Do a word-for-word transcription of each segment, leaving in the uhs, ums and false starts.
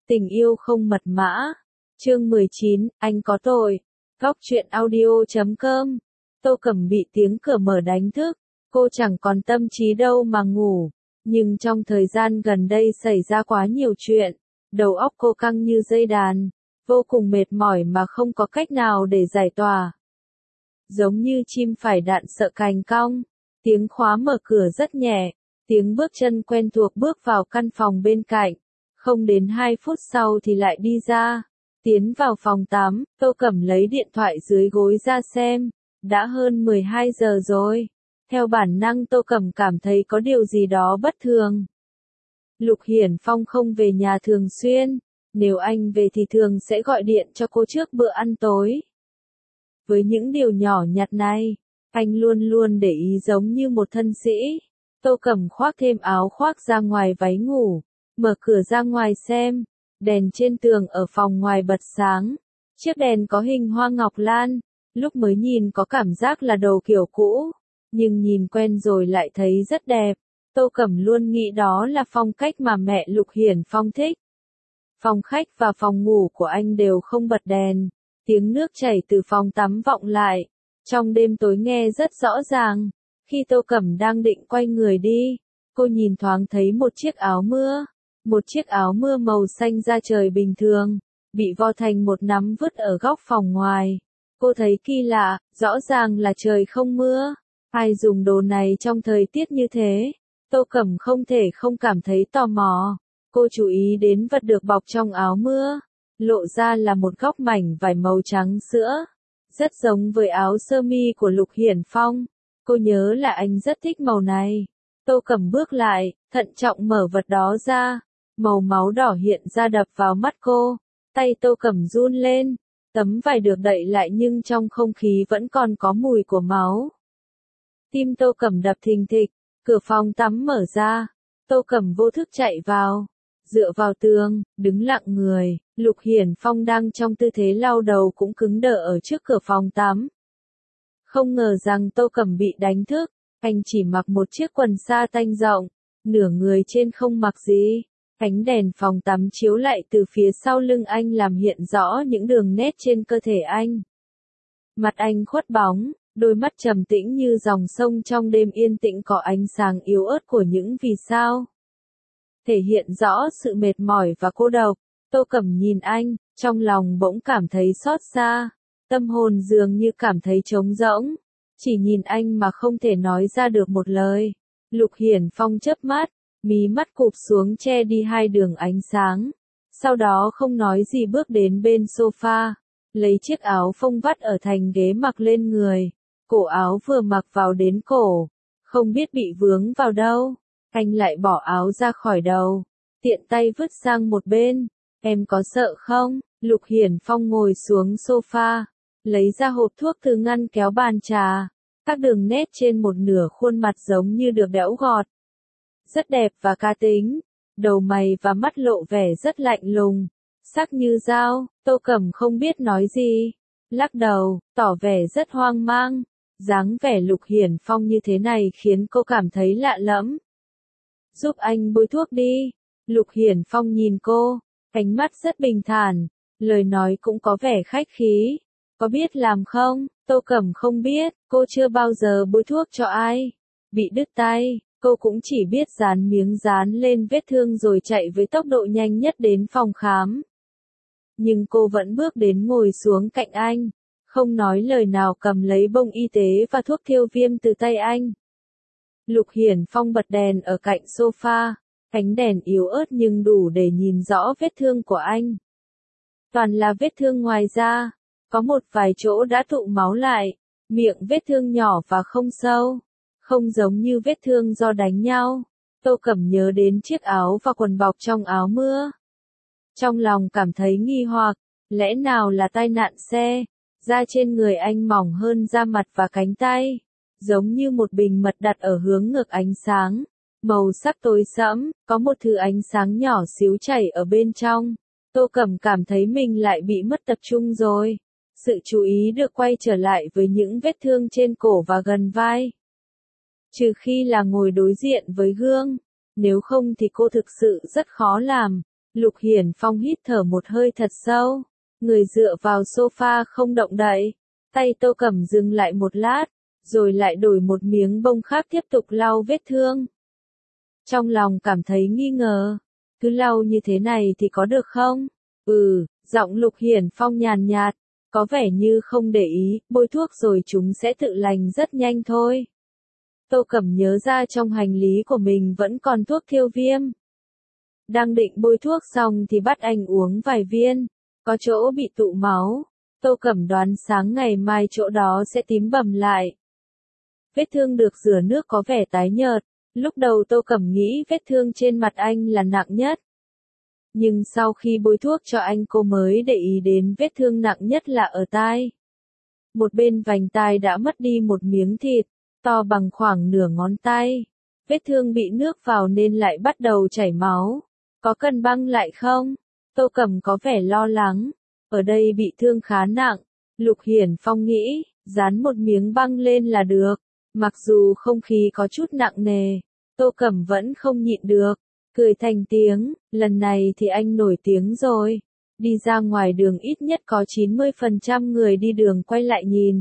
Tình yêu không mật mã. Chương mười chín, anh có tội. Góc truyện audio chấm com. Tô Cẩm bị tiếng cửa mở đánh thức. Cô chẳng còn tâm trí đâu mà ngủ. Nhưng trong thời gian gần đây xảy ra quá nhiều chuyện. Đầu óc cô căng như dây đàn. Vô cùng mệt mỏi mà không có cách nào để giải tỏa. Giống như chim phải đạn sợ cành cong. Tiếng khóa mở cửa rất nhẹ. Tiếng bước chân quen thuộc bước vào căn phòng bên cạnh. Không đến hai phút sau thì lại đi ra. Tiến vào phòng tắm, Tô Cẩm lấy điện thoại dưới gối ra xem. Đã hơn mười hai giờ rồi. Theo bản năng Tô Cẩm cảm thấy có điều gì đó bất thường. Lục Hiển Phong không về nhà thường xuyên. Nếu anh về thì thường sẽ gọi điện cho cô trước bữa ăn tối. Với những điều nhỏ nhặt này, anh luôn luôn để ý giống như một thân sĩ. Tô Cẩm khoác thêm áo khoác ra ngoài váy ngủ. Mở cửa ra ngoài xem, đèn trên tường ở phòng ngoài bật sáng. Chiếc đèn có hình hoa ngọc lan, lúc mới nhìn có cảm giác là đồ kiểu cũ, nhưng nhìn quen rồi lại thấy rất đẹp. Tô Cẩm luôn nghĩ đó là phong cách mà mẹ Lục Hiển Phong thích. Phòng khách và phòng ngủ của anh đều không bật đèn, tiếng nước chảy từ phòng tắm vọng lại, trong đêm tối nghe rất rõ ràng. Khi Tô Cẩm đang định quay người đi, cô nhìn thoáng thấy một chiếc áo mưa. Một chiếc áo mưa màu xanh da trời bình thường, bị vo thành một nắm vứt ở góc phòng ngoài. Cô thấy kỳ lạ, rõ ràng là trời không mưa. Ai dùng đồ này trong thời tiết như thế? Tô Cẩm không thể không cảm thấy tò mò. Cô chú ý đến vật được bọc trong áo mưa. Lộ ra là một góc mảnh vải màu trắng sữa. Rất giống với áo sơ mi của Lục Hiển Phong. Cô nhớ là anh rất thích màu này. Tô Cẩm bước lại, thận trọng mở vật đó ra. Màu máu đỏ hiện ra đập vào mắt cô, tay Tô Cẩm run lên, tấm vải được đậy lại nhưng trong không khí vẫn còn có mùi của máu. Tim Tô Cẩm đập thình thịch, cửa phòng tắm mở ra, Tô Cẩm vô thức chạy vào, dựa vào tường, đứng lặng người. Lục Hiển Phong đang trong tư thế lau đầu cũng cứng đờ ở trước cửa phòng tắm. Không ngờ rằng Tô Cẩm bị đánh thức, anh chỉ mặc một chiếc quần sa tanh rộng, nửa người trên không mặc gì. Ánh đèn phòng tắm chiếu lại từ phía sau lưng anh làm hiện rõ những đường nét trên cơ thể anh. Mặt anh khuất bóng, đôi mắt trầm tĩnh như dòng sông trong đêm yên tĩnh có ánh sáng yếu ớt của những vì sao. Thể hiện rõ sự mệt mỏi và cô độc. Tô Cẩm nhìn anh, trong lòng bỗng cảm thấy xót xa. Tâm hồn dường như cảm thấy trống rỗng. Chỉ nhìn anh mà không thể nói ra được một lời. Lục Hiển Phong chớp mắt. Mí mắt cụp xuống che đi hai đường ánh sáng. Sau đó không nói gì bước đến bên sofa. Lấy chiếc áo phông vắt ở thành ghế mặc lên người. Cổ áo vừa mặc vào đến cổ. Không biết bị vướng vào đâu. Anh lại bỏ áo ra khỏi đầu. Tiện tay vứt sang một bên. Em có sợ không? Lục Hiển Phong ngồi xuống sofa. Lấy ra hộp thuốc từ ngăn kéo bàn trà. Các đường nét trên một nửa khuôn mặt giống như được đẽo gọt. Rất đẹp và cá tính, đầu mày và mắt lộ vẻ rất lạnh lùng, sắc như dao. Tô Cẩm không biết nói gì, lắc đầu, tỏ vẻ rất hoang mang. Dáng vẻ Lục Hiển Phong như thế này khiến cô cảm thấy lạ lẫm. Giúp anh bôi thuốc đi. Lục Hiển Phong nhìn cô, ánh mắt rất bình thản, lời nói cũng có vẻ khách khí. Có biết làm không? Tô Cẩm không biết, cô chưa bao giờ bôi thuốc cho ai. Bị đứt tay. Cô cũng chỉ biết dán miếng dán lên vết thương rồi chạy với tốc độ nhanh nhất đến phòng khám. Nhưng cô vẫn bước đến ngồi xuống cạnh anh, không nói lời nào cầm lấy bông y tế và thuốc thiêu viêm từ tay anh. Lục Hiển Phong bật đèn ở cạnh sofa, ánh đèn yếu ớt nhưng đủ để nhìn rõ vết thương của anh. Toàn là vết thương ngoài da, có một vài chỗ đã tụ máu lại, miệng vết thương nhỏ và không sâu. Không giống như vết thương do đánh nhau. Tô Cẩm nhớ đến chiếc áo và quần bọc trong áo mưa. Trong lòng cảm thấy nghi hoặc, lẽ nào là tai nạn xe? Da trên người anh mỏng hơn da mặt và cánh tay, giống như một bình mật đặt ở hướng ngược ánh sáng. Màu sắc tối sẫm, có một thứ ánh sáng nhỏ xíu chảy ở bên trong. Tô Cẩm cảm thấy mình lại bị mất tập trung rồi. Sự chú ý được quay trở lại với những vết thương trên cổ và gần vai. Trừ khi là ngồi đối diện với gương, nếu không thì cô thực sự rất khó làm. Lục Hiển Phong hít thở một hơi thật sâu, người dựa vào sofa không động đậy, tay Tô Cẩm dừng lại một lát, rồi lại đổi một miếng bông khác tiếp tục lau vết thương. Trong lòng cảm thấy nghi ngờ, cứ lau như thế này thì có được không? Ừ, giọng Lục Hiển Phong nhàn nhạt, có vẻ như không để ý, bôi thuốc rồi chúng sẽ tự lành rất nhanh thôi. Tô Cẩm nhớ ra trong hành lý của mình vẫn còn thuốc thiêu viêm. Đang định bôi thuốc xong thì bắt anh uống vài viên, có chỗ bị tụ máu. Tô Cẩm đoán sáng ngày mai chỗ đó sẽ tím bầm lại. Vết thương được rửa nước có vẻ tái nhợt, lúc đầu Tô Cẩm nghĩ vết thương trên mặt anh là nặng nhất. Nhưng sau khi bôi thuốc cho anh cô mới để ý đến vết thương nặng nhất là ở tai. Một bên vành tai đã mất đi một miếng thịt, to bằng khoảng nửa ngón tay. Vết thương bị nước vào nên lại bắt đầu chảy máu. Có cần băng lại không? Tô Cẩm có vẻ lo lắng. Ở đây bị thương khá nặng. Lục Hiển Phong nghĩ, dán một miếng băng lên là được. Mặc dù không khí có chút nặng nề, Tô Cẩm vẫn không nhịn được. Cười thành tiếng, lần này thì anh nổi tiếng rồi. Đi ra ngoài đường ít nhất có chín mươi phần trăm người đi đường quay lại nhìn.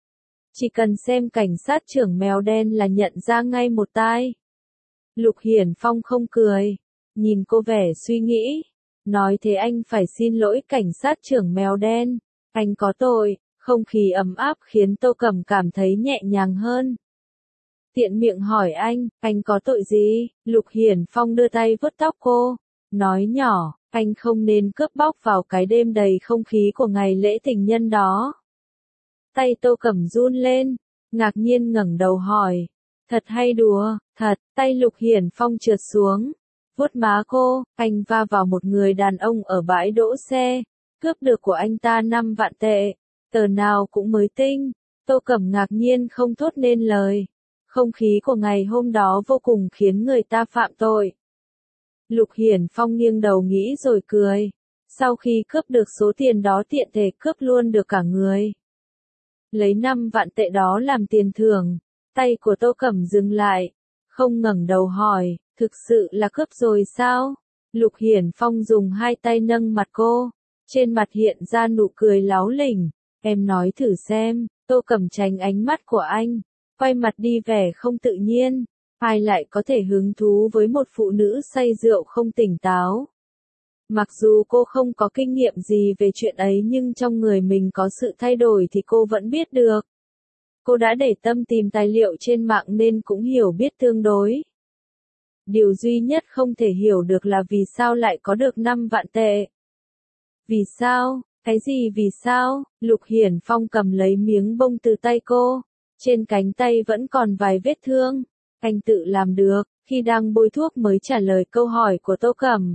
Chỉ cần xem cảnh sát trưởng mèo đen là nhận ra ngay một tai. Lục Hiển Phong không cười, nhìn cô vẻ suy nghĩ. Nói thế anh phải xin lỗi cảnh sát trưởng mèo đen. Anh có tội. Không khí ấm áp khiến Tô Cẩm cảm thấy nhẹ nhàng hơn. Tiện miệng hỏi anh, anh có tội gì? Lục Hiển Phong đưa tay vuốt tóc cô, nói nhỏ, anh không nên cướp bóc vào cái đêm đầy không khí của ngày lễ tình nhân đó. Tay Tô Cẩm run lên, ngạc nhiên ngẩng đầu hỏi, thật hay đùa? Thật. Tay Lục Hiển Phong trượt xuống, vuốt má cô, anh va vào một người đàn ông ở bãi đỗ xe, cướp được của anh ta năm vạn tệ, tờ nào cũng mới tinh. Tô Cẩm ngạc nhiên không thốt nên lời. Không khí của ngày hôm đó vô cùng khiến người ta phạm tội. Lục Hiển Phong nghiêng đầu nghĩ rồi cười. Sau khi cướp được số tiền đó tiện thể cướp luôn được cả người. Lấy năm vạn tệ đó làm tiền thưởng. Tay của Tô Cẩm dừng lại. Không ngẩng đầu hỏi, thực sự là cướp rồi sao? Lục Hiển Phong dùng hai tay nâng mặt cô. Trên mặt hiện ra nụ cười láo lỉnh. Em nói thử xem. Tô Cẩm tránh ánh mắt của anh. Quay mặt đi vẻ không tự nhiên, ai lại có thể hứng thú với một phụ nữ say rượu không tỉnh táo. Mặc dù cô không có kinh nghiệm gì về chuyện ấy nhưng trong người mình có sự thay đổi thì cô vẫn biết được. Cô đã để tâm tìm tài liệu trên mạng nên cũng hiểu biết tương đối. Điều duy nhất không thể hiểu được là vì sao lại có được năm vạn tệ. Vì sao? Cái gì vì sao? Lục Hiển Phong cầm lấy miếng bông từ tay cô. Trên cánh tay vẫn còn vài vết thương. Anh tự làm được, khi đang bôi thuốc mới trả lời câu hỏi của Tô Cẩm.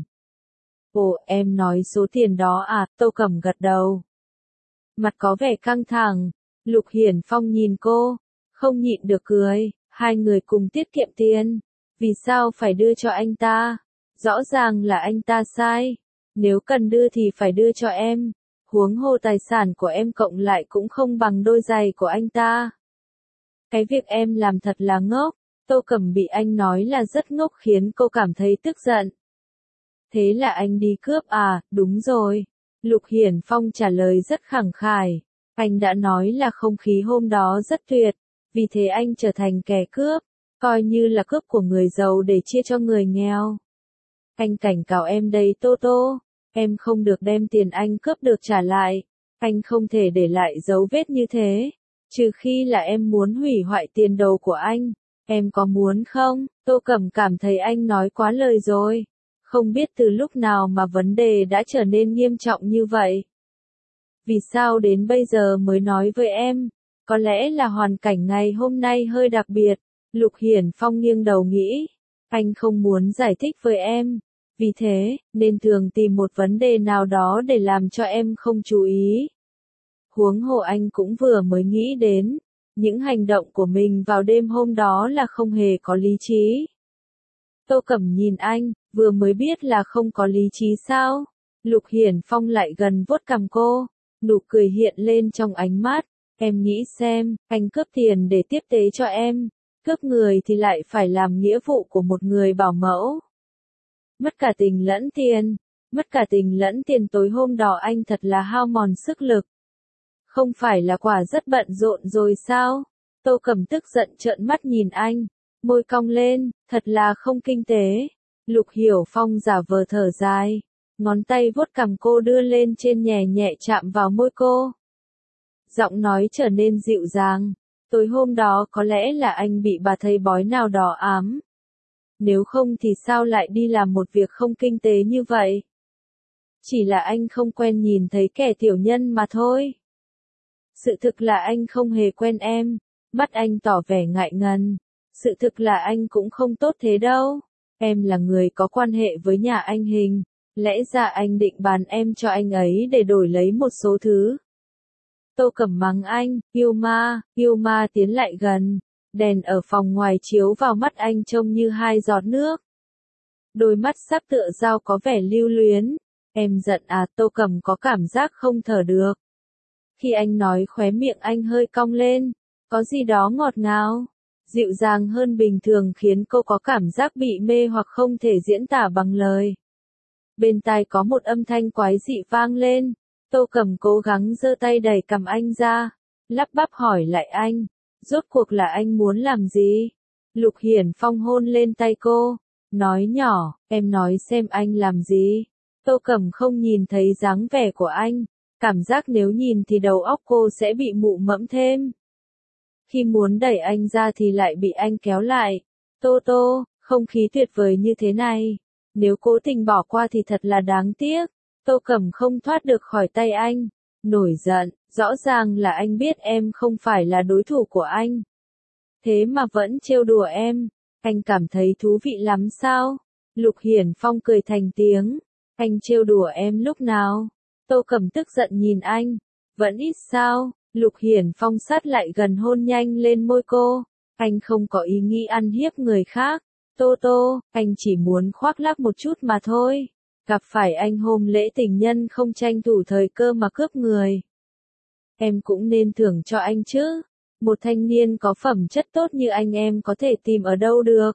Ồ, em nói số tiền đó à? Tô Cẩm gật đầu. Mặt có vẻ căng thẳng. Lục Hiển Phong nhìn cô, không nhịn được cười. Hai người cùng tiết kiệm tiền. Vì sao phải đưa cho anh ta? Rõ ràng là anh ta sai. Nếu cần đưa thì phải đưa cho em. Huống hồ tài sản của em cộng lại cũng không bằng đôi giày của anh ta. Cái việc em làm thật là ngốc. Tô Cẩm bị anh nói là rất ngốc khiến cô cảm thấy tức giận. Thế là anh đi cướp à? Đúng rồi. Lục Hiển Phong trả lời rất khẳng khải. Anh đã nói là không khí hôm đó rất tuyệt. Vì thế anh trở thành kẻ cướp. Coi như là cướp của người giàu để chia cho người nghèo. Anh cảnh cáo em đây Tô Tô. Em không được đem tiền anh cướp được trả lại. Anh không thể để lại dấu vết như thế. Trừ khi là em muốn hủy hoại tiền đồ của anh. Em có muốn không? Tô Cẩm cảm thấy anh nói quá lời rồi. Không biết từ lúc nào mà vấn đề đã trở nên nghiêm trọng như vậy. Vì sao đến bây giờ mới nói với em? Có lẽ là hoàn cảnh ngày hôm nay hơi đặc biệt. Lục Hiển Phong nghiêng đầu nghĩ. Anh không muốn giải thích với em. Vì thế, nên thường tìm một vấn đề nào đó để làm cho em không chú ý. Huống hồ anh cũng vừa mới nghĩ đến, những hành động của mình vào đêm hôm đó là không hề có lý trí. Tô Cẩm nhìn anh, vừa mới biết là không có lý trí sao? Lục Hiển Phong lại gần vuốt cằm cô, nụ cười hiện lên trong ánh mắt. Em nghĩ xem, anh cướp tiền để tiếp tế cho em, cướp người thì lại phải làm nghĩa vụ của một người bảo mẫu. Mất cả tình lẫn tiền, Mất cả tình lẫn tiền tối hôm đó anh thật là hao mòn sức lực. Không phải là quả rất bận rộn rồi sao? Tô Cẩm tức giận trợn mắt nhìn anh, môi cong lên, thật là không kinh tế. Lục Hiểu Phong giả vờ thở dài, ngón tay vuốt cằm cô đưa lên trên nhẹ nhẹ chạm vào môi cô. Giọng nói trở nên dịu dàng, tối hôm đó có lẽ là anh bị bà thầy bói nào đó ám. Nếu không thì sao lại đi làm một việc không kinh tế như vậy? Chỉ là anh không quen nhìn thấy kẻ tiểu nhân mà thôi. Sự thực là anh không hề quen em. Mắt anh tỏ vẻ ngại ngần. Sự thực là anh cũng không tốt thế đâu. Em là người có quan hệ với nhà anh Hình. Lẽ ra anh định bán em cho anh ấy để đổi lấy một số thứ. Tô Cẩm mắng anh, yêu ma, yêu ma tiến lại gần. Đèn ở phòng ngoài chiếu vào mắt anh trông như hai giọt nước. Đôi mắt sắc tựa dao có vẻ lưu luyến. Em giận à? Tô Cẩm có cảm giác không thở được. Khi anh nói khóe miệng anh hơi cong lên, có gì đó ngọt ngào, dịu dàng hơn bình thường khiến cô có cảm giác bị mê hoặc không thể diễn tả bằng lời. Bên tai có một âm thanh quái dị vang lên, Tô Cẩm cố gắng giơ tay đẩy cằm anh ra, lắp bắp hỏi lại anh, rốt cuộc là anh muốn làm gì? Lục Hiển Phong hôn lên tay cô, nói nhỏ, em nói xem anh làm gì? Tô Cẩm không nhìn thấy dáng vẻ của anh, cảm giác nếu nhìn thì đầu óc cô sẽ bị mụ mẫm thêm. Khi muốn đẩy anh ra thì lại bị anh kéo lại. Tô Tô, không khí tuyệt vời như thế này, nếu cố tình bỏ qua thì thật là đáng tiếc. Tô Cẩm không thoát được khỏi tay anh, nổi giận, rõ ràng là anh biết em không phải là đối thủ của anh. Thế mà vẫn trêu đùa em, anh cảm thấy thú vị lắm sao? Lục Hiển Phong cười thành tiếng, anh trêu đùa em lúc nào? Tô Cẩm tức giận nhìn anh, vẫn ít sao? Lục Hiển Phong sát lại gần hôn nhanh lên môi cô, anh không có ý nghĩ ăn hiếp người khác. Tô Tô, anh chỉ muốn khoác lác một chút mà thôi. Gặp phải anh hôm lễ tình nhân không tranh thủ thời cơ mà cướp người. Em cũng nên thưởng cho anh chứ. Một thanh niên có phẩm chất tốt như anh em có thể tìm ở đâu được.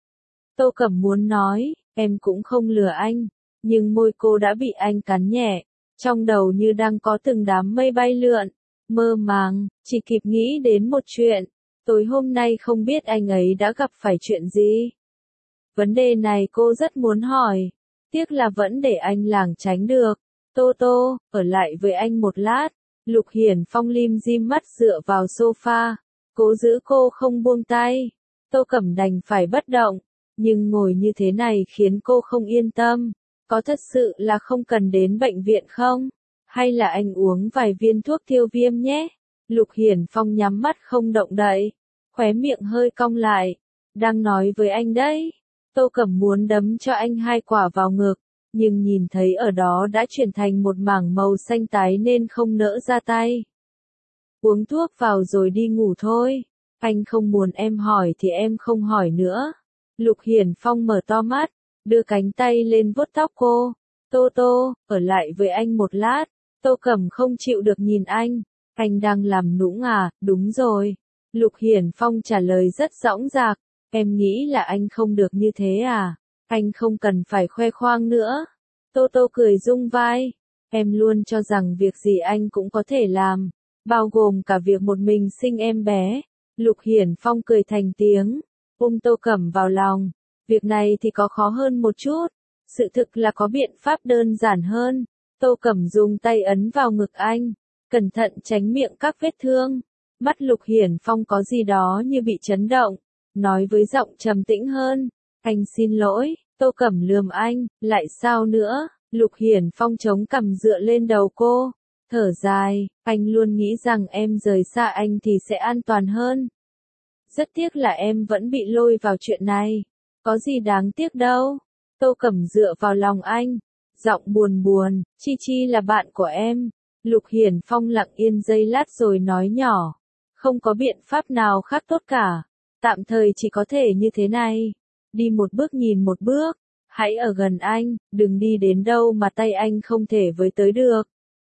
Tô Cẩm muốn nói, em cũng không lừa anh, nhưng môi cô đã bị anh cắn nhẹ, trong đầu như đang có từng đám mây bay lượn, mơ màng, chỉ kịp nghĩ đến một chuyện, tối hôm nay không biết anh ấy đã gặp phải chuyện gì. Vấn đề này cô rất muốn hỏi, tiếc là vẫn để anh lảng tránh được. Tô Tô, ở lại với anh một lát. Lục Hiển Phong lim dim mắt dựa vào sofa, cố giữ cô không buông tay. Tô Cẩm đành phải bất động, nhưng ngồi như thế này khiến cô không yên tâm. Có thật sự là không cần đến bệnh viện không? Hay là anh uống vài viên thuốc tiêu viêm nhé? Lục Hiển Phong nhắm mắt không động đậy, khóe miệng hơi cong lại. Đang nói với anh đấy. Tô Cẩm muốn đấm cho anh hai quả vào ngực, nhưng nhìn thấy ở đó đã chuyển thành một mảng màu xanh tái nên không nỡ ra tay. Uống thuốc vào rồi đi ngủ thôi. Anh không muốn em hỏi thì em không hỏi nữa. Lục Hiển Phong mở to mắt, đưa cánh tay lên vuốt tóc cô. Tô Tô, ở lại với anh một lát. Tô Cẩm không chịu được nhìn anh. Anh đang làm nũng à? Đúng rồi. Lục Hiển Phong trả lời rất dõng dạc. Em nghĩ là anh không được như thế à? Anh không cần phải khoe khoang nữa. Tô Tô cười rung vai. Em luôn cho rằng việc gì anh cũng có thể làm, bao gồm cả việc một mình sinh em bé. Lục Hiển Phong cười thành tiếng, ôm Tô Cẩm vào lòng. Việc này thì có khó hơn một chút. Sự thực là có biện pháp đơn giản hơn. Tô Cẩm dùng tay ấn vào ngực anh, cẩn thận tránh miệng các vết thương. Mắt Lục Hiển Phong có gì đó như bị chấn động, nói với giọng trầm tĩnh hơn. Anh xin lỗi. Tô Cẩm lườm anh, lại sao nữa? Lục Hiển Phong chống cằm dựa lên đầu cô, thở dài, anh luôn nghĩ rằng em rời xa anh thì sẽ an toàn hơn. Rất tiếc là em vẫn bị lôi vào chuyện này. Có gì đáng tiếc đâu. Tô Cẩm dựa vào lòng anh, giọng buồn buồn, Chi Chi là bạn của em. Lục Hiển Phong lặng yên giây lát rồi nói nhỏ, không có biện pháp nào khác tốt cả. Tạm thời chỉ có thể như thế này. Đi một bước nhìn một bước. Hãy ở gần anh, đừng đi đến đâu mà tay anh không thể với tới được.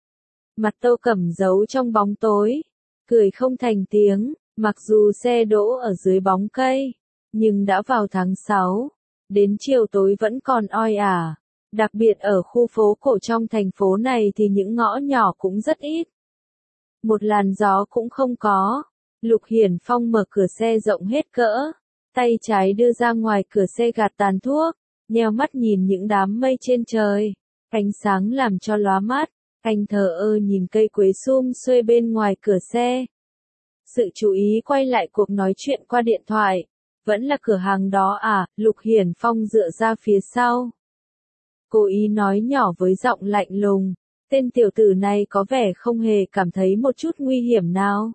Mặt Tô Cẩm giấu trong bóng tối, cười không thành tiếng, mặc dù xe đỗ ở dưới bóng cây, nhưng đã vào tháng sáu, đến chiều tối vẫn còn oi ả. Đặc biệt ở khu phố cổ trong thành phố này thì những ngõ nhỏ cũng rất ít. Một làn gió cũng không có. Lục Hiển Phong mở cửa xe rộng hết cỡ. Tay trái đưa ra ngoài cửa xe gạt tàn thuốc. Nheo mắt nhìn những đám mây trên trời. Ánh sáng làm cho lóa mắt. Anh thờ ơ nhìn cây quế sum xuê bên ngoài cửa xe. Sự chú ý quay lại cuộc nói chuyện qua điện thoại. Vẫn là cửa hàng đó à? Lục Hiển Phong dựa ra phía sau. Cố ý nói nhỏ với giọng lạnh lùng. Tên tiểu tử này có vẻ không hề cảm thấy một chút nguy hiểm nào.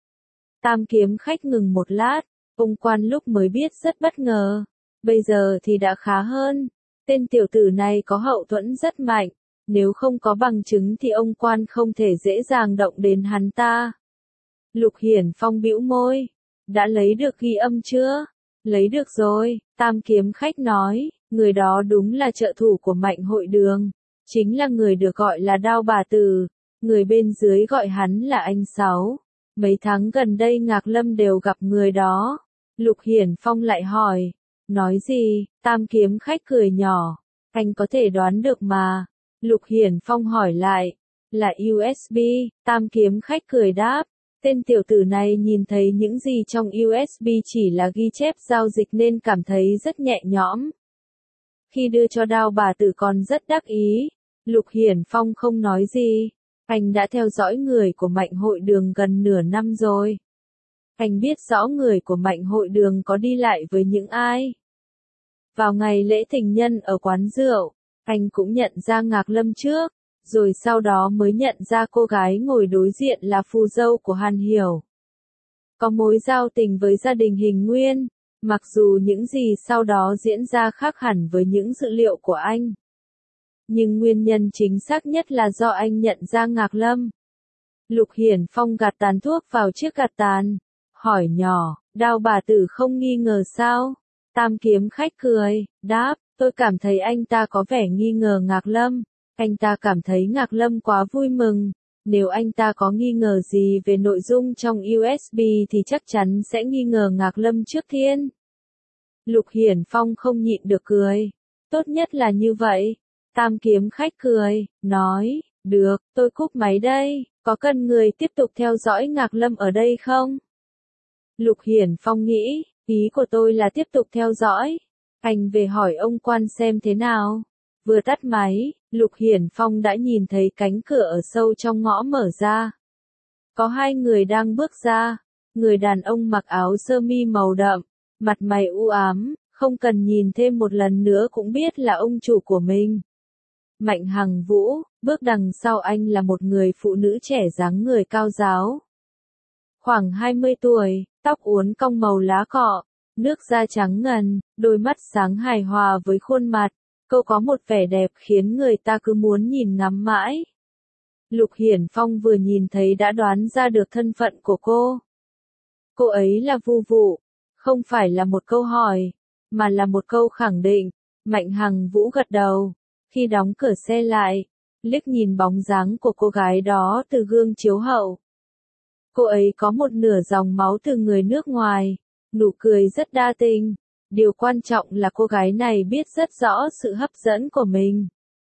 Tam Kiếm Khách ngừng một lát. Ông quan lúc mới biết rất bất ngờ. Bây giờ thì đã khá hơn. Tên tiểu tử này có hậu thuẫn rất mạnh. Nếu không có bằng chứng thì ông quan không thể dễ dàng động đến hắn ta. Lục Hiển Phong bĩu môi. Đã lấy được ghi âm chưa? Lấy được rồi, Tam Kiếm Khách nói. Người đó đúng là trợ thủ của Mạnh Hội Đường. Chính là người được gọi là Đao Bà Tử. Người bên dưới gọi hắn là anh Sáu. Mấy tháng gần đây Ngạc Lâm đều gặp người đó. Lục Hiển Phong lại hỏi. Nói gì? Tam Kiếm Khách cười nhỏ. Anh có thể đoán được mà. Lục Hiển Phong hỏi lại. Là u ét bê, Tam Kiếm Khách cười đáp. Tên tiểu tử này nhìn thấy những gì trong u ét bê chỉ là ghi chép giao dịch nên cảm thấy rất nhẹ nhõm. Khi đưa cho Đao Bà Tử còn rất đắc ý. Lục Hiển Phong không nói gì. Anh đã theo dõi người của Mạnh Hội Đường gần nửa năm rồi. Anh biết rõ người của Mạnh Hội Đường có đi lại với những ai. Vào ngày lễ tình nhân ở quán rượu, anh cũng nhận ra Ngạc Lâm trước, rồi sau đó mới nhận ra cô gái ngồi đối diện là phù dâu của Hàn Hiểu. Có mối giao tình với gia đình Hình Nguyên, mặc dù những gì sau đó diễn ra khác hẳn với những dự liệu của anh. Nhưng nguyên nhân chính xác nhất là do anh nhận ra Ngạc Lâm. Lục Hiển Phong gạt tàn thuốc vào chiếc gạt tàn, hỏi nhỏ, Đao Bà Tử không nghi ngờ sao? Tam Kiếm Khách cười, đáp, tôi cảm thấy anh ta có vẻ nghi ngờ Ngạc Lâm. Anh ta cảm thấy Ngạc Lâm quá vui mừng. Nếu anh ta có nghi ngờ gì về nội dung trong u ét bê thì chắc chắn sẽ nghi ngờ Ngạc Lâm trước tiên. Lục Hiển Phong không nhịn được cười. Tốt nhất là như vậy. Tam Kiếm Khách cười, nói, được, tôi cúp máy đây, có cần người tiếp tục theo dõi Ngạc Lâm ở đây không? Lục Hiển Phong nghĩ, ý của tôi là tiếp tục theo dõi. Anh về hỏi ông quan xem thế nào. Vừa tắt máy, Lục Hiển Phong đã nhìn thấy cánh cửa ở sâu trong ngõ mở ra. Có hai người đang bước ra. Người đàn ông mặc áo sơ mi màu đậm, mặt mày u ám, không cần nhìn thêm một lần nữa cũng biết là ông chủ của mình. Mạnh Hằng Vũ, bước đằng sau anh là một người phụ nữ trẻ dáng người cao ráo. Khoảng hai mươi tuổi, tóc uốn cong màu lá cọ, nước da trắng ngần, đôi mắt sáng hài hòa với khuôn mặt. Cô có một vẻ đẹp khiến người ta cứ muốn nhìn ngắm mãi. Lục Hiển Phong vừa nhìn thấy đã đoán ra được thân phận của cô. Cô ấy là Vu Vụ, không phải là một câu hỏi, mà là một câu khẳng định. Mạnh Hằng Vũ gật đầu. Khi đóng cửa xe lại, liếc nhìn bóng dáng của cô gái đó từ gương chiếu hậu. Cô ấy có một nửa dòng máu từ người nước ngoài, nụ cười rất đa tình. Điều quan trọng là cô gái này biết rất rõ sự hấp dẫn của mình.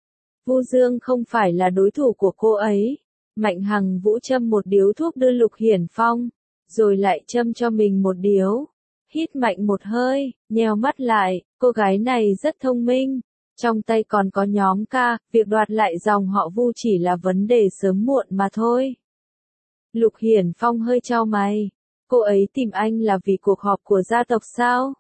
Vu Dương không phải là đối thủ của cô ấy. Mạnh Hằng Vũ châm một điếu thuốc đưa Lục Hiển Phong, rồi lại châm cho mình một điếu. Hít mạnh một hơi, nheo mắt lại, cô gái này rất thông minh. Trong tay còn có nhóm ca, việc đoạt lại dòng họ Vu chỉ là vấn đề sớm muộn mà thôi. Lục Hiển Phong hơi chau mày. Cô ấy tìm anh là vì cuộc họp của gia tộc sao?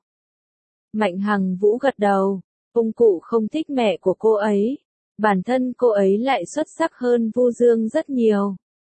Mạnh Hằng Vũ gật đầu. Ông cụ không thích mẹ của cô ấy. Bản thân cô ấy lại xuất sắc hơn Vu Dương rất nhiều.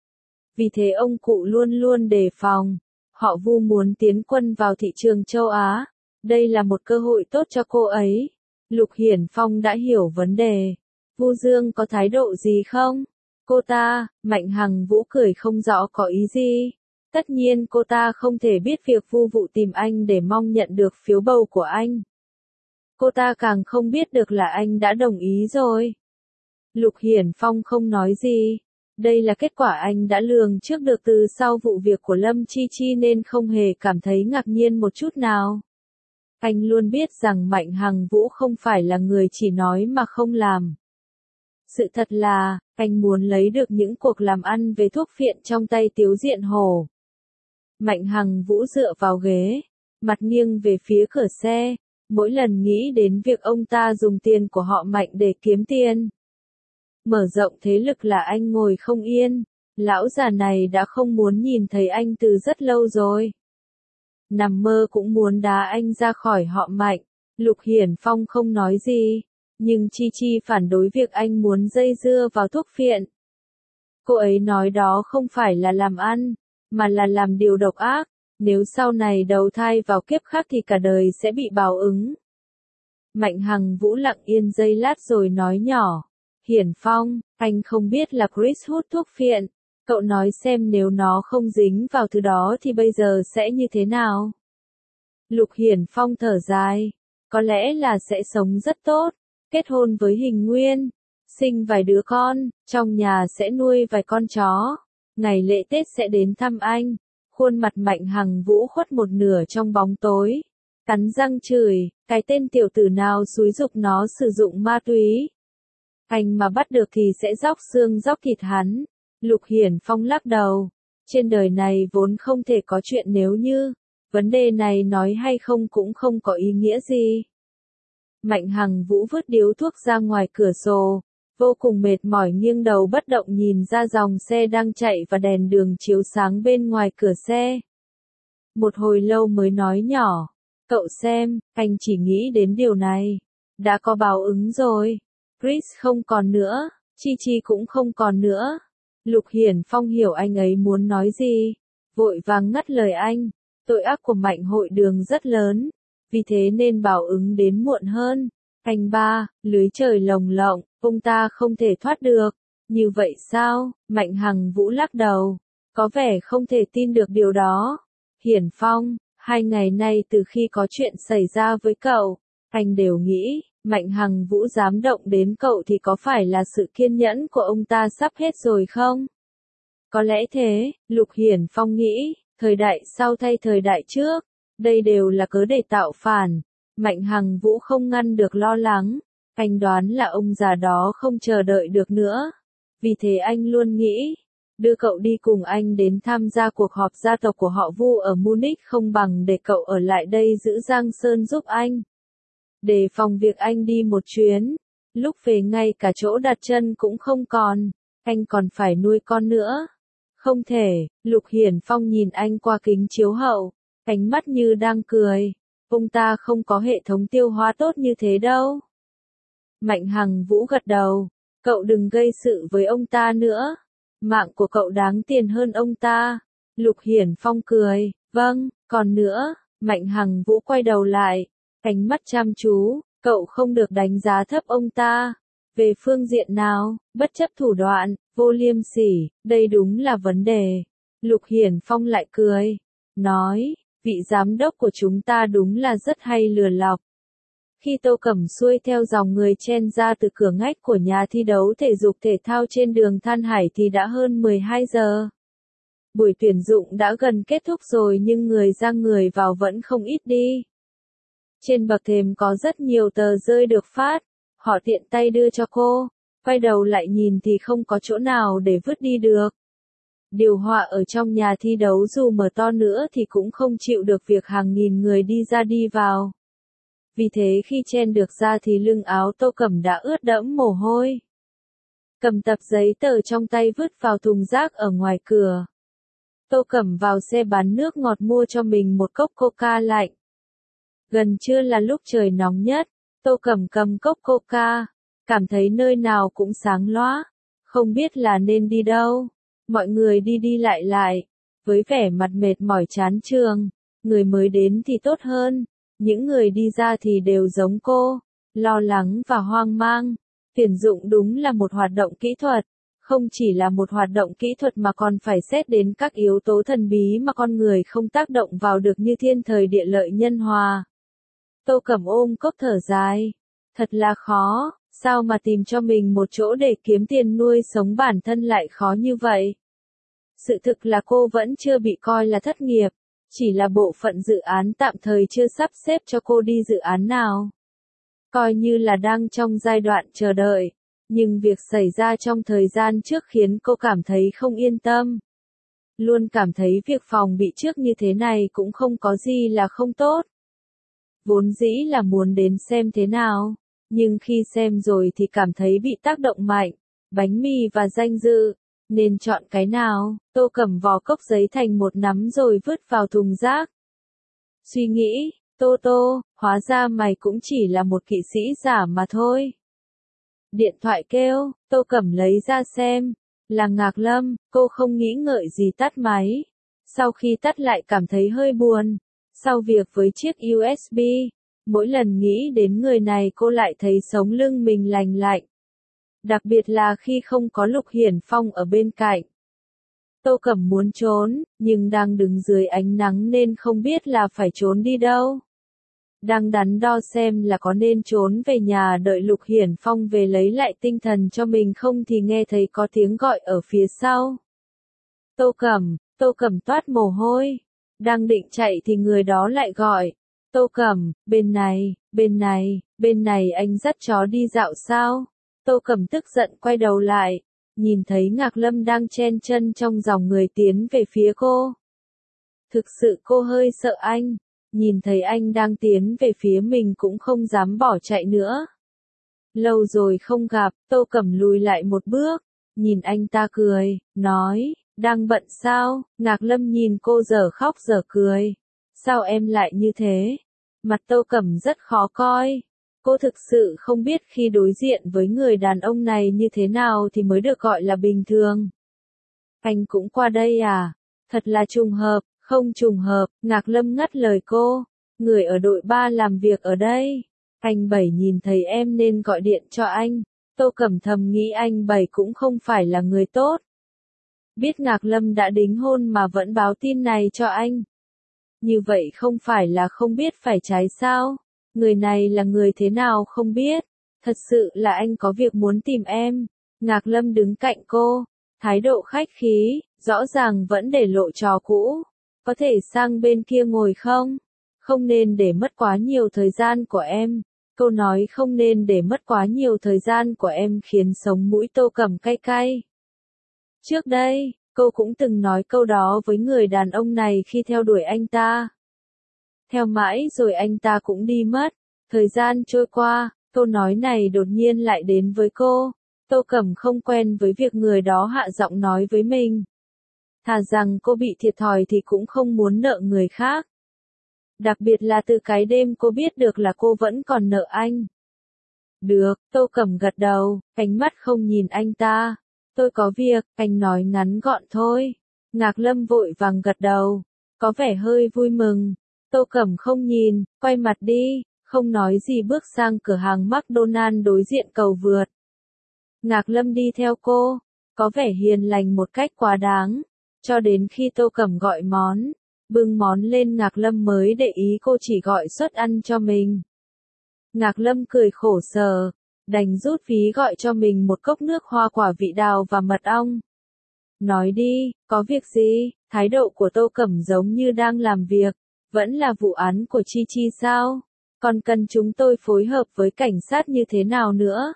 Vì thế ông cụ luôn luôn đề phòng. Họ Vu muốn tiến quân vào thị trường châu Á. Đây là một cơ hội tốt cho cô ấy. Lục Hiển Phong đã hiểu vấn đề. Vu Dương có thái độ gì không? Cô ta, Mạnh Hằng Vũ cười không rõ có ý gì. Tất nhiên cô ta không thể biết việc Vu Vụ tìm anh để mong nhận được phiếu bầu của anh. Cô ta càng không biết được là anh đã đồng ý rồi. Lục Hiển Phong không nói gì. Đây là kết quả anh đã lường trước được từ sau vụ việc của Lâm Chi Chi nên không hề cảm thấy ngạc nhiên một chút nào. Anh luôn biết rằng Mạnh Hằng Vũ không phải là người chỉ nói mà không làm. Sự thật là, anh muốn lấy được những cuộc làm ăn về thuốc phiện trong tay Tiếu Diện Hổ. Mạnh Hằng Vũ dựa vào ghế, mặt nghiêng về phía cửa xe, mỗi lần nghĩ đến việc ông ta dùng tiền của họ Mạnh để kiếm tiền. Mở rộng thế lực là anh ngồi không yên, lão già này đã không muốn nhìn thấy anh từ rất lâu rồi. Nằm mơ cũng muốn đá anh ra khỏi họ Mạnh. Lục Hiển Phong không nói gì, nhưng Chi Chi phản đối việc anh muốn dây dưa vào thuốc phiện. Cô ấy nói đó không phải là làm ăn, mà là làm điều độc ác, nếu sau này đầu thai vào kiếp khác thì cả đời sẽ bị báo ứng. Mạnh Hằng Vũ lặng yên giây lát rồi nói nhỏ, Hiển Phong, anh không biết là Chris hút thuốc phiện, cậu nói xem nếu nó không dính vào thứ đó thì bây giờ sẽ như thế nào? Lục Hiển Phong thở dài, có lẽ là sẽ sống rất tốt, kết hôn với Hình Nguyên, sinh vài đứa con, trong nhà sẽ nuôi vài con chó, ngày lễ Tết sẽ đến thăm anh. Khuôn mặt Mạnh Hằng Vũ khuất một nửa trong bóng tối, cắn răng chửi, cái tên tiểu tử nào xúi giục nó sử dụng ma túy. Anh mà bắt được thì sẽ róc xương róc thịt hắn. Lục Hiển Phong lắc đầu, trên đời này vốn không thể có chuyện nếu như, vấn đề này nói hay không cũng không có ý nghĩa gì. Mạnh Hằng Vũ vứt điếu thuốc ra ngoài cửa sổ, vô cùng mệt mỏi nghiêng đầu bất động nhìn ra dòng xe đang chạy và đèn đường chiếu sáng bên ngoài cửa xe. Một hồi lâu mới nói nhỏ, cậu xem, anh chỉ nghĩ đến điều này, đã có báo ứng rồi, Chris không còn nữa, Chi Chi cũng không còn nữa. Lục Hiển Phong hiểu anh ấy muốn nói gì, vội vàng ngắt lời anh, tội ác của Mạnh hội đường rất lớn, vì thế nên báo ứng đến muộn hơn. Anh ba, lưới trời lồng lộng, ông ta không thể thoát được. Như vậy sao? Mạnh Hằng Vũ lắc đầu, có vẻ không thể tin được điều đó. Hiển Phong, hai ngày nay từ khi có chuyện xảy ra với cậu, anh đều nghĩ, Mạnh Hằng Vũ dám động đến cậu thì có phải là sự kiên nhẫn của ông ta sắp hết rồi không? Có lẽ thế, Lục Hiển Phong nghĩ, thời đại sau thay thời đại trước, đây đều là cớ để tạo phản. Mạnh Hằng Vũ không ngăn được lo lắng, anh đoán là ông già đó không chờ đợi được nữa. Vì thế anh luôn nghĩ, đưa cậu đi cùng anh đến tham gia cuộc họp gia tộc của họ Vu ở Munich không bằng để cậu ở lại đây giữ Giang Sơn giúp anh. Đề phòng việc anh đi một chuyến, lúc về ngay cả chỗ đặt chân cũng không còn, anh còn phải nuôi con nữa. Không thể, Lục Hiển Phong nhìn anh qua kính chiếu hậu, ánh mắt như đang cười, ông ta không có hệ thống tiêu hóa tốt như thế đâu. Mạnh Hằng Vũ gật đầu, cậu đừng gây sự với ông ta nữa, mạng của cậu đáng tiền hơn ông ta. Lục Hiển Phong cười, vâng, còn nữa, Mạnh Hằng Vũ quay đầu lại, ánh mắt chăm chú, cậu không được đánh giá thấp ông ta. Về phương diện nào, bất chấp thủ đoạn, vô liêm sỉ, đây đúng là vấn đề. Lục Hiển Phong lại cười, nói, vị giám đốc của chúng ta đúng là rất hay lừa lọc. Khi Tô Cẩm xuôi theo dòng người chen ra từ cửa ngách của nhà thi đấu thể dục thể thao trên đường Than Hải thì đã hơn mười hai giờ. Buổi tuyển dụng đã gần kết thúc rồi nhưng người ra người vào vẫn không ít đi. Trên bậc thềm có rất nhiều tờ rơi được phát, họ tiện tay đưa cho cô, quay đầu lại nhìn thì không có chỗ nào để vứt đi được. Điều hòa ở trong nhà thi đấu dù mở to nữa thì cũng không chịu được việc hàng nghìn người đi ra đi vào. Vì thế khi chen được ra thì lưng áo Tô Cẩm đã ướt đẫm mồ hôi. Cầm tập giấy tờ trong tay vứt vào thùng rác ở ngoài cửa. Tô Cẩm vào xe bán nước ngọt mua cho mình một cốc coca lạnh. Gần trưa là lúc trời nóng nhất, Tô Cẩm cầm cốc coca, cảm thấy nơi nào cũng sáng loá, không biết là nên đi đâu. Mọi người đi đi lại lại, với vẻ mặt mệt mỏi chán chường, người mới đến thì tốt hơn, những người đi ra thì đều giống cô, lo lắng và hoang mang. Tuyển dụng đúng là một hoạt động kỹ thuật, không chỉ là một hoạt động kỹ thuật mà còn phải xét đến các yếu tố thần bí mà con người không tác động vào được như thiên thời địa lợi nhân hòa. Tô Cẩm ôm cốc thở dài, thật là khó, sao mà tìm cho mình một chỗ để kiếm tiền nuôi sống bản thân lại khó như vậy. Sự thực là cô vẫn chưa bị coi là thất nghiệp, Chỉ là bộ phận dự án tạm thời chưa sắp xếp cho cô đi dự án nào. Coi như là đang trong giai đoạn chờ đợi, nhưng việc xảy ra trong thời gian trước khiến cô cảm thấy không yên tâm. Luôn cảm thấy việc phòng bị trước như thế này cũng không có gì là không tốt. Vốn dĩ là muốn đến xem thế nào, nhưng khi xem rồi thì cảm thấy bị tác động mạnh, bánh mì và danh dự, nên chọn cái nào? Tô cầm vò cốc giấy thành một nắm rồi vứt vào thùng rác. Suy nghĩ, Tô Tô, hóa ra mày cũng chỉ là một kỵ sĩ giả mà thôi. Điện thoại kêu, Tô Cẩm lấy ra xem, là Ngạc Lâm, cô không nghĩ ngợi gì tắt máy. Sau khi tắt lại cảm thấy hơi buồn. Sau việc với chiếc u ét bê, mỗi lần nghĩ đến người này cô lại thấy sống lưng mình lành lạnh. Đặc biệt là khi không có Lục Hiển Phong ở bên cạnh. Tô Cẩm muốn trốn, nhưng đang đứng dưới ánh nắng nên không biết là phải trốn đi đâu. Đang đắn đo xem là có nên trốn về nhà đợi Lục Hiển Phong về lấy lại tinh thần cho mình không thì nghe thấy có tiếng gọi ở phía sau. Tô Cẩm, Tô Cẩm toát mồ hôi. Đang định chạy thì người đó lại gọi. Tô Cẩm, bên này, bên này, bên này anh dắt chó đi dạo sao? Tô Cẩm tức giận quay đầu lại, nhìn thấy Ngạc Lâm đang chen chân trong dòng người tiến về phía cô. Thực sự cô hơi sợ anh, nhìn thấy anh đang tiến về phía mình cũng không dám bỏ chạy nữa. Lâu rồi không gặp, Tô Cẩm lùi lại một bước, nhìn anh ta cười, nói, đang bận sao? Ngạc Lâm nhìn cô dở khóc dở cười. Sao em lại như thế? Mặt Tô Cẩm rất khó coi. Cô thực sự không biết khi đối diện với người đàn ông này như thế nào thì mới được gọi là bình thường. Anh cũng qua đây à? Thật là trùng hợp, không trùng hợp, Ngạc Lâm ngắt lời cô. Người ở đội ba làm việc ở đây. Anh Bảy nhìn thấy em nên gọi điện cho anh. Tô Cẩm thầm nghĩ anh Bảy cũng không phải là người tốt. Biết Ngạc Lâm đã đính hôn mà vẫn báo tin này cho anh. Như vậy không phải là không biết phải trái sao? Người này là người thế nào không biết. Thật sự là anh có việc muốn tìm em. Ngạc Lâm đứng cạnh cô, thái độ khách khí, rõ ràng vẫn để lộ trò cũ. Có thể sang bên kia ngồi không? Không nên để mất quá nhiều thời gian của em. Câu nói không nên để mất quá nhiều thời gian của em khiến sống mũi Tô Cẩm cay cay. Trước đây, cô cũng từng nói câu đó với người đàn ông này khi theo đuổi anh ta. Theo mãi rồi anh ta cũng đi mất. Thời gian trôi qua, câu nói này đột nhiên lại đến với cô. Tô Cẩm không quen với việc người đó hạ giọng nói với mình. Thà rằng cô bị thiệt thòi thì cũng không muốn nợ người khác. Đặc biệt là từ cái đêm cô biết được là cô vẫn còn nợ anh. Được, Tô Cẩm gật đầu, ánh mắt không nhìn anh ta. Tôi có việc, anh nói ngắn gọn thôi. Ngạc Lâm vội vàng gật đầu, có vẻ hơi vui mừng. Tô Cẩm không nhìn, quay mặt đi, không nói gì bước sang cửa hàng McDonald đối diện cầu vượt. Ngạc Lâm đi theo cô, có vẻ hiền lành một cách quá đáng, cho đến khi Tô Cẩm gọi món, bưng món lên Ngạc Lâm mới để ý cô chỉ gọi suất ăn cho mình. Ngạc Lâm cười khổ sở, đành rút ví gọi cho mình một cốc nước hoa quả vị đào và mật ong. Nói đi, có việc gì? Thái độ của Tô Cẩm giống như đang làm việc. Vẫn là vụ án của Chi Chi sao? Còn cần chúng tôi phối hợp với cảnh sát như thế nào nữa?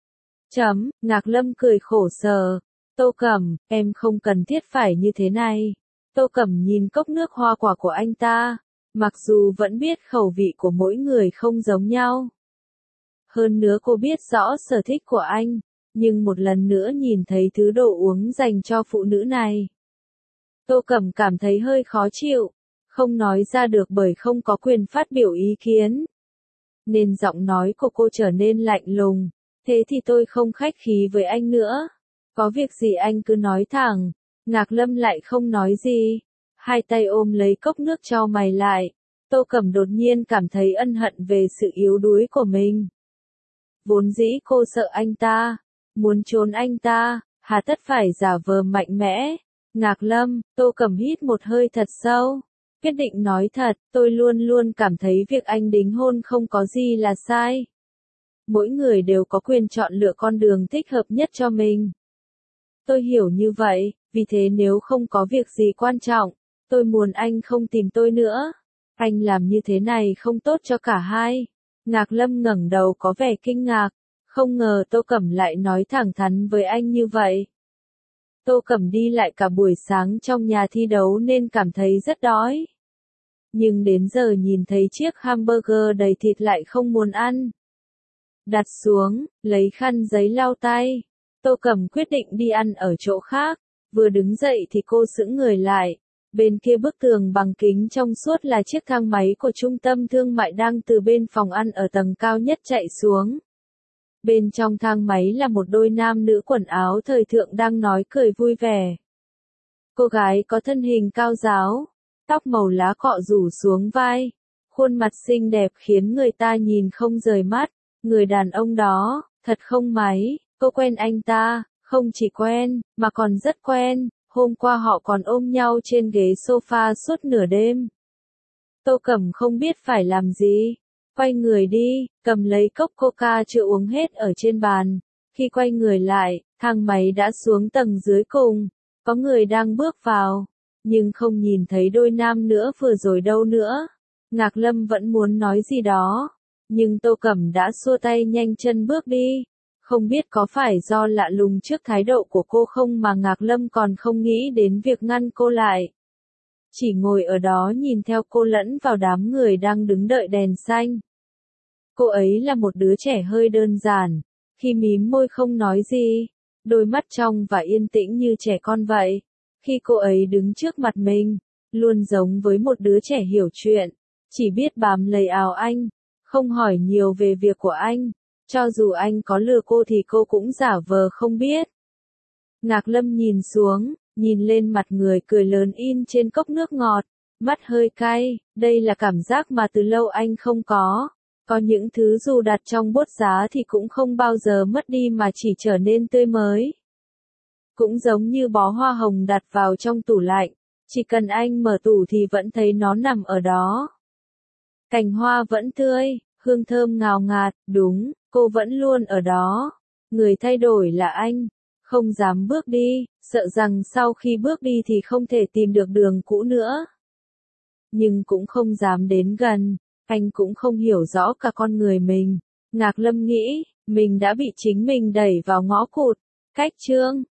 Chấm, Ngạc Lâm cười khổ sở. Tô Cẩm, em không cần thiết phải như thế này. Tô Cẩm nhìn cốc nước hoa quả của anh ta. Mặc dù vẫn biết khẩu vị của mỗi người không giống nhau. Hơn nữa cô biết rõ sở thích của anh. Nhưng một lần nữa nhìn thấy thứ đồ uống dành cho phụ nữ này. Tô Cẩm cảm thấy hơi khó chịu. Không nói ra được bởi không có quyền phát biểu ý kiến. Nên giọng nói của cô trở nên lạnh lùng. Thế thì tôi không khách khí với anh nữa. Có việc gì anh cứ nói thẳng. Ngạc Lâm lại không nói gì. Hai tay ôm lấy cốc nước cho mày lại. Tô Cẩm đột nhiên cảm thấy ân hận về sự yếu đuối của mình. Vốn dĩ cô sợ anh ta. Muốn trốn anh ta. Hà tất phải giả vờ mạnh mẽ. Ngạc Lâm, Tô Cẩm hít một hơi thật sâu. Quyết định nói thật, tôi luôn luôn cảm thấy việc anh đính hôn không có gì là sai. Mỗi người đều có quyền chọn lựa con đường thích hợp nhất cho mình. Tôi hiểu như vậy, vì thế nếu không có việc gì quan trọng, Tôi muốn anh không tìm tôi nữa. Anh làm như thế này không tốt cho cả hai. Ngạc Lâm ngẩng đầu có vẻ kinh ngạc. Không ngờ Tô Cẩm lại nói thẳng thắn với anh như vậy. Tô Cẩm đi lại cả buổi sáng trong nhà thi đấu nên cảm thấy rất đói. Nhưng đến giờ nhìn thấy chiếc hamburger đầy thịt lại không muốn ăn. Đặt xuống, lấy khăn giấy lau tay. Tô Cẩm quyết định đi ăn ở chỗ khác. Vừa đứng dậy thì cô sững người lại. Bên kia bức tường bằng kính trong suốt là chiếc thang máy của trung tâm thương mại đang từ bên phòng ăn ở tầng cao nhất chạy xuống. Bên trong thang máy là một đôi nam nữ quần áo thời thượng đang nói cười vui vẻ. Cô gái có thân hình cao ráo, tóc màu lá cọ rủ xuống vai, khuôn mặt xinh đẹp khiến người ta nhìn không rời mắt. Người đàn ông đó, thật không máy, cô quen anh ta, không chỉ quen, mà còn rất quen. Hôm qua họ còn ôm nhau trên ghế sofa suốt nửa đêm. Tô Cẩm không biết phải làm gì. Quay người đi, cầm lấy cốc coca chưa uống hết ở trên bàn. Khi quay người lại, thang máy đã xuống tầng dưới cùng. Có người đang bước vào, nhưng không nhìn thấy đôi nam nữa vừa rồi đâu nữa. Ngạc Lâm vẫn muốn nói gì đó, nhưng Tô Cẩm đã xua tay nhanh chân bước đi. Không biết có phải do lạ lùng trước thái độ của cô không mà Ngạc Lâm còn không nghĩ đến việc ngăn cô lại. Chỉ ngồi ở đó nhìn theo cô lẫn vào đám người đang đứng đợi đèn xanh. Cô ấy là một đứa trẻ hơi đơn giản, khi mím môi không nói gì, đôi mắt trong và yên tĩnh như trẻ con vậy. Khi cô ấy đứng trước mặt mình, luôn giống với một đứa trẻ hiểu chuyện, chỉ biết bám lấy áo anh, không hỏi nhiều về việc của anh. Cho dù anh có lừa cô thì cô cũng giả vờ không biết. Ngạc Lâm nhìn xuống, nhìn lên mặt người cười lớn in trên cốc nước ngọt, mắt hơi cay, đây là cảm giác mà từ lâu anh không có. Có những thứ dù đặt trong bốt giá thì cũng không bao giờ mất đi mà chỉ trở nên tươi mới. Cũng giống như bó hoa hồng đặt vào trong tủ lạnh, chỉ cần anh mở tủ thì vẫn thấy nó nằm ở đó. Cành hoa vẫn tươi, hương thơm ngào ngạt, đúng, cô vẫn luôn ở đó. Người thay đổi là anh, không dám bước đi, sợ rằng sau khi bước đi thì không thể tìm được đường cũ nữa. Nhưng cũng không dám đến gần, anh cũng không hiểu rõ cả con người mình. Ngạc Lâm nghĩ, mình đã bị chính mình đẩy vào ngõ cụt. Cách chương